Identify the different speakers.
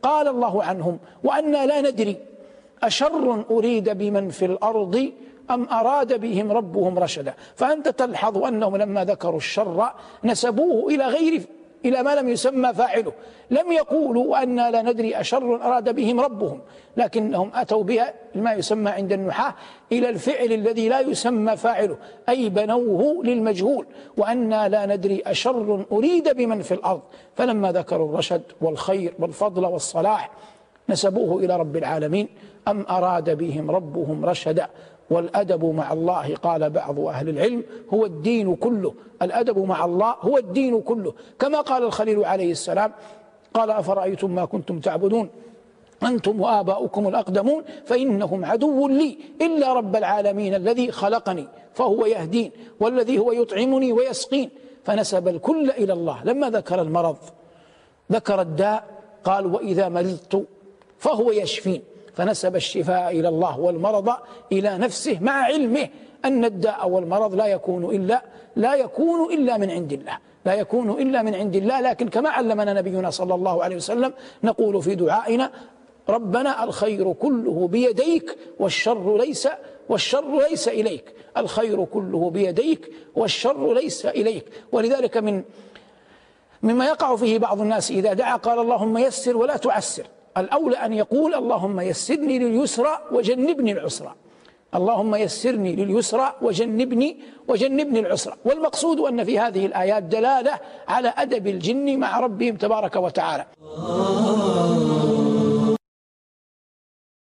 Speaker 1: قال الله عنهم: وأنا لا ندري أشر أريد بمن في الأرض أم أراد بهم ربهم رشدا. فأنت تلحظ أنهم لما ذكروا الشر نسبوه إلى ما لم يسمى فاعله. لم يقولوا وأنا لا ندري أشر أراد بهم ربهم، لكنهم أتوا بها ما يسمى عند النحاة إلى الفعل الذي لا يسمى فاعله، أي بنوه للمجهول: وأنا لا ندري أشر أريد بمن في الأرض. فلما ذكروا الرشد والخير والفضل والصلاح نسبوه إلى رب العالمين: أم أراد بهم ربهم رشدا. والأدب مع الله، قال بعض أهل العلم، هو الدين كله. الأدب مع الله هو الدين كله، كما قال الخليل عليه السلام: قال: أفرأيتم ما كنتم تعبدون أنتم وآباؤكم الأقدمون فإنهم عدو لي إلا رب العالمين الذي خلقني فهو يهدين والذي هو يطعمني ويسقين. فنسب الكل إلى الله. لما ذكر المرض ذكر الداء، قال: وإذا مرضت فهو يشفين. فنسب الشفاء إلى الله والمرض إلى نفسه، مع علمه أن الداء والمرض لا يكون إلا من عند الله، لا يكون إلا من عند الله. لكن كما علمنا نبينا صلى الله عليه وسلم نقول في دعائنا: ربنا الخير كله بيديك والشر ليس إليك. الخير كله بيديك والشر ليس إليك. ولذلك مما يقع فيه بعض الناس إذا دعا قال: اللهم يسر ولا تعسر. الأولى أن يقول: اللهم يسرني لليسرى وجنبني العسرى. اللهم يسرني لليسرى وجنبني العسرى. والمقصود أن في هذه الآيات دلالة على أدب الجن مع ربهم تبارك وتعالى.